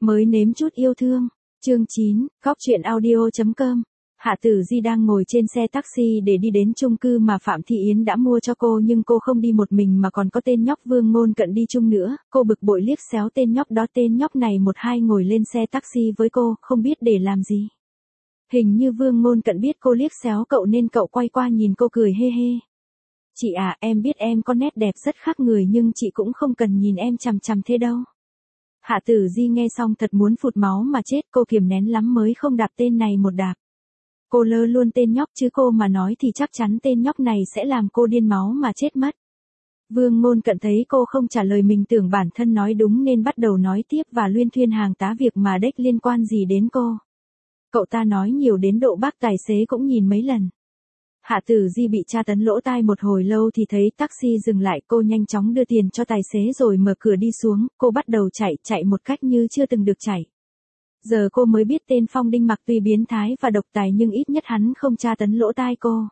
Mới nếm chút yêu thương. Chương 9, Góc truyện audio.com. Hạ Tử Di đang ngồi trên xe taxi để đi đến chung cư mà Phạm Thị Yến đã mua cho cô, nhưng cô không đi một mình mà còn có tên nhóc Vương Ngôn Cận đi chung nữa. Cô bực bội liếc xéo tên nhóc đó, tên nhóc này một hai ngồi lên xe taxi với cô, không biết để làm gì. Hình như Vương Ngôn Cận biết cô liếc xéo cậu nên cậu quay qua nhìn cô cười hê hê. Chị à, em biết em có nét đẹp rất khác người nhưng chị cũng không cần nhìn em chằm chằm thế đâu. Hạ Tử Di nghe xong thật muốn phụt máu mà chết, cô kiềm nén lắm mới không đạp tên này một đạp. Cô lơ luôn tên nhóc chứ cô mà nói thì chắc chắn tên nhóc này sẽ làm cô điên máu mà chết mất. Vương Ngôn Cận thấy cô không trả lời mình tưởng bản thân nói đúng nên bắt đầu nói tiếp và luyên thuyên hàng tá việc mà đếch liên quan gì đến cô. Cậu ta nói nhiều đến độ bác tài xế cũng nhìn mấy lần. Hạ Tử Di bị tra tấn lỗ tai một hồi lâu thì thấy taxi dừng lại, cô nhanh chóng đưa tiền cho tài xế rồi mở cửa đi xuống, cô bắt đầu chạy một cách như chưa từng được chạy. Giờ cô mới biết tên Phong Đinh Mặc tuy biến thái và độc tài nhưng ít nhất hắn không tra tấn lỗ tai cô.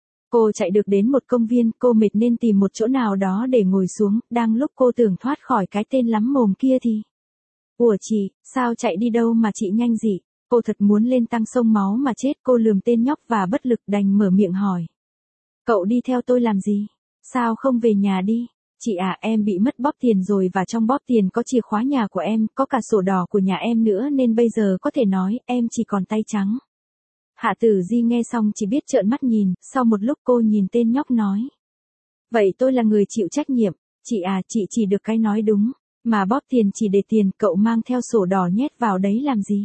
Cô chạy được đến một công viên, cô mệt nên tìm một chỗ nào đó để ngồi xuống, đang lúc cô tưởng thoát khỏi cái tên lắm mồm kia thì. Ủa chị, sao chạy đi đâu mà chị nhanh gì? Cô thật muốn lên tăng sông máu mà chết, cô lườm tên nhóc và bất lực đành mở miệng hỏi. Cậu đi theo tôi làm gì? Sao không về nhà đi? Chị à, em bị mất bóp tiền rồi và trong bóp tiền có chìa khóa nhà của em, có cả sổ đỏ của nhà em nữa nên bây giờ có thể nói em chỉ còn tay trắng. Hạ Tử Di nghe xong chỉ biết trợn mắt nhìn, sau một lúc cô nhìn tên nhóc nói. Vậy tôi là người chịu trách nhiệm, chị à, chị chỉ được cái nói đúng, mà bóp tiền chỉ để tiền, cậu mang theo sổ đỏ nhét vào đấy làm gì?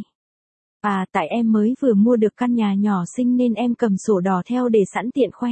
À, tại em mới vừa mua được căn nhà nhỏ xinh nên em cầm sổ đỏ theo để sẵn tiện khoe.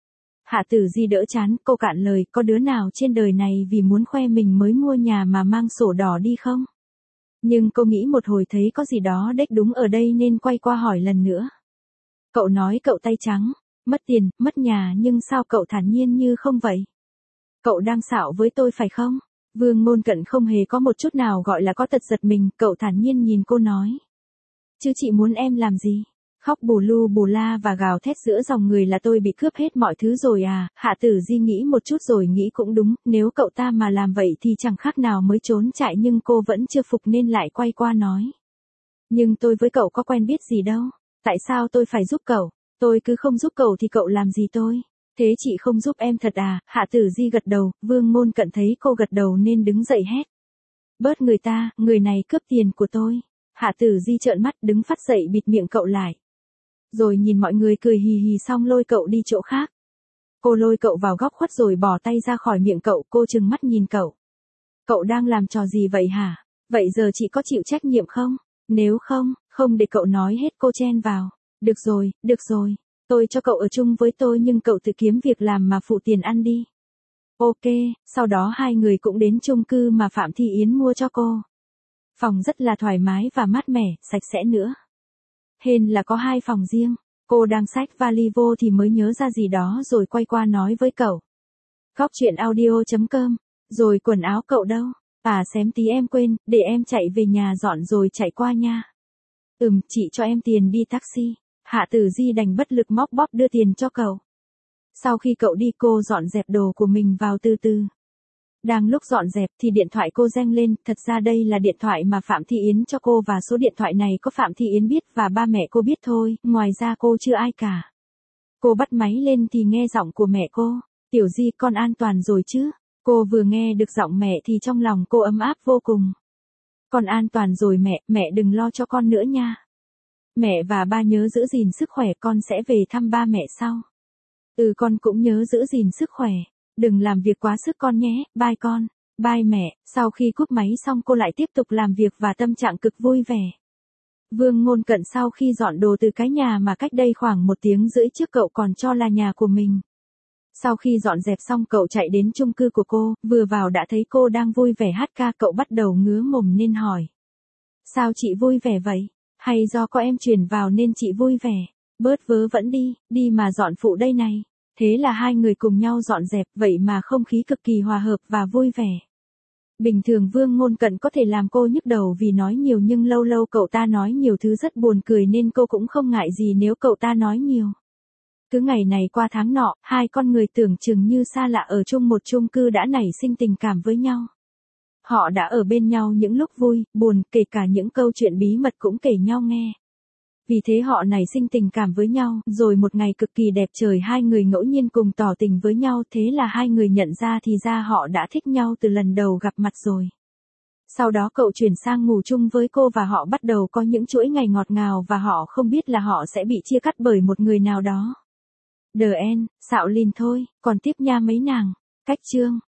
Hạ Tử Di đỡ chán, cô cạn lời, có đứa nào trên đời này vì muốn khoe mình mới mua nhà mà mang sổ đỏ đi không? Nhưng cô nghĩ một hồi thấy có gì đó đếch đúng ở đây nên quay qua hỏi lần nữa. Cậu nói cậu tay trắng, mất tiền, mất nhà nhưng sao cậu thản nhiên như không vậy? Cậu đang xạo với tôi phải không? Vương Ngôn Cận không hề có một chút nào gọi là có tật giật mình, cậu thản nhiên nhìn cô nói. Chứ chị muốn em làm gì? Khóc bù lu bù la và gào thét giữa dòng người là tôi bị cướp hết mọi thứ rồi à? Hạ Tử Di nghĩ một chút rồi nghĩ cũng đúng, nếu cậu ta mà làm vậy thì chẳng khác nào mới trốn chạy, nhưng cô vẫn chưa phục nên lại quay qua nói. Nhưng tôi với cậu có quen biết gì đâu, tại sao tôi phải giúp cậu? Tôi cứ không giúp cậu thì cậu làm gì tôi? Thế chị không giúp em thật à? Hạ Tử Di gật đầu, Vương Ngôn Cận thấy cô gật đầu nên đứng dậy hét. Bớt người ta, người này cướp tiền của tôi. Hạ Tử Di trợn mắt đứng phát dậy bịt miệng cậu lại. Rồi nhìn mọi người cười hì hì xong lôi cậu đi chỗ khác. Cô lôi cậu vào góc khuất rồi bỏ tay ra khỏi miệng cậu, cô trừng mắt nhìn cậu. Cậu đang làm trò gì vậy hả? Vậy giờ chị có chịu trách nhiệm không? Nếu không để cậu nói hết, cô chen vào. Được rồi, tôi cho cậu ở chung với tôi nhưng cậu tự kiếm việc làm mà phụ tiền ăn đi. Ok, sau đó hai người cũng đến chung cư mà Phạm Thị Yến mua cho cô. Phòng rất là thoải mái và mát mẻ, sạch sẽ nữa. Hên là có 2 phòng riêng. Cô đang xách vali vô thì mới nhớ ra gì đó rồi quay qua nói với cậu. Góc truyện audio.com. Rồi quần áo cậu đâu? À xém tí em quên, để em chạy về nhà dọn rồi chạy qua nha. Chị cho em tiền đi taxi. Hạ Tử Di đành bất lực móc bóp đưa tiền cho cậu. Sau khi cậu đi cô dọn dẹp đồ của mình vào từ từ. Đang lúc dọn dẹp thì điện thoại cô reng lên, thật ra đây là điện thoại mà Phạm Thị Yến cho cô và số điện thoại này có Phạm Thị Yến biết và ba mẹ cô biết thôi, ngoài ra cô chưa ai cả. Cô bắt máy lên thì nghe giọng của mẹ cô, Tiểu Di con an toàn rồi chứ? Cô vừa nghe được giọng mẹ thì trong lòng cô ấm áp vô cùng. Con an toàn rồi mẹ đừng lo cho con nữa nha. Mẹ và ba nhớ giữ gìn sức khỏe, con sẽ về thăm ba mẹ sau. Con cũng nhớ giữ gìn sức khỏe. Đừng làm việc quá sức con nhé, bye con, bye mẹ. Sau khi cúp máy xong cô lại tiếp tục làm việc và tâm trạng cực vui vẻ. Vương Ngôn Cận sau khi dọn đồ từ cái nhà mà cách đây khoảng 1 tiếng rưỡi trước cậu còn cho là nhà của mình. Sau khi dọn dẹp xong cậu chạy đến chung cư của cô, vừa vào đã thấy cô đang vui vẻ hát ca, cậu bắt đầu ngứa mồm nên hỏi. Sao chị vui vẻ vậy? Hay do có em chuyển vào nên chị vui vẻ? Bớt vớ vẩn đi mà dọn phụ đây này. Thế là hai người cùng nhau dọn dẹp, vậy mà không khí cực kỳ hòa hợp và vui vẻ. Bình thường Vương Ngôn Cận có thể làm cô nhức đầu vì nói nhiều nhưng lâu lâu cậu ta nói nhiều thứ rất buồn cười nên cô cũng không ngại gì nếu cậu ta nói nhiều. Cứ ngày này qua tháng nọ, hai con người tưởng chừng như xa lạ ở chung một chung cư đã nảy sinh tình cảm với nhau. Họ đã ở bên nhau những lúc vui, buồn, kể cả những câu chuyện bí mật cũng kể nhau nghe. Vì thế họ nảy sinh tình cảm với nhau, rồi một ngày cực kỳ đẹp trời hai người ngẫu nhiên cùng tỏ tình với nhau, thế là hai người nhận ra thì ra họ đã thích nhau từ lần đầu gặp mặt rồi. Sau đó cậu chuyển sang ngủ chung với cô và họ bắt đầu có những chuỗi ngày ngọt ngào và họ không biết là họ sẽ bị chia cắt bởi một người nào đó. The end, xạo lìn thôi, còn tiếp nha mấy nàng. Cách chương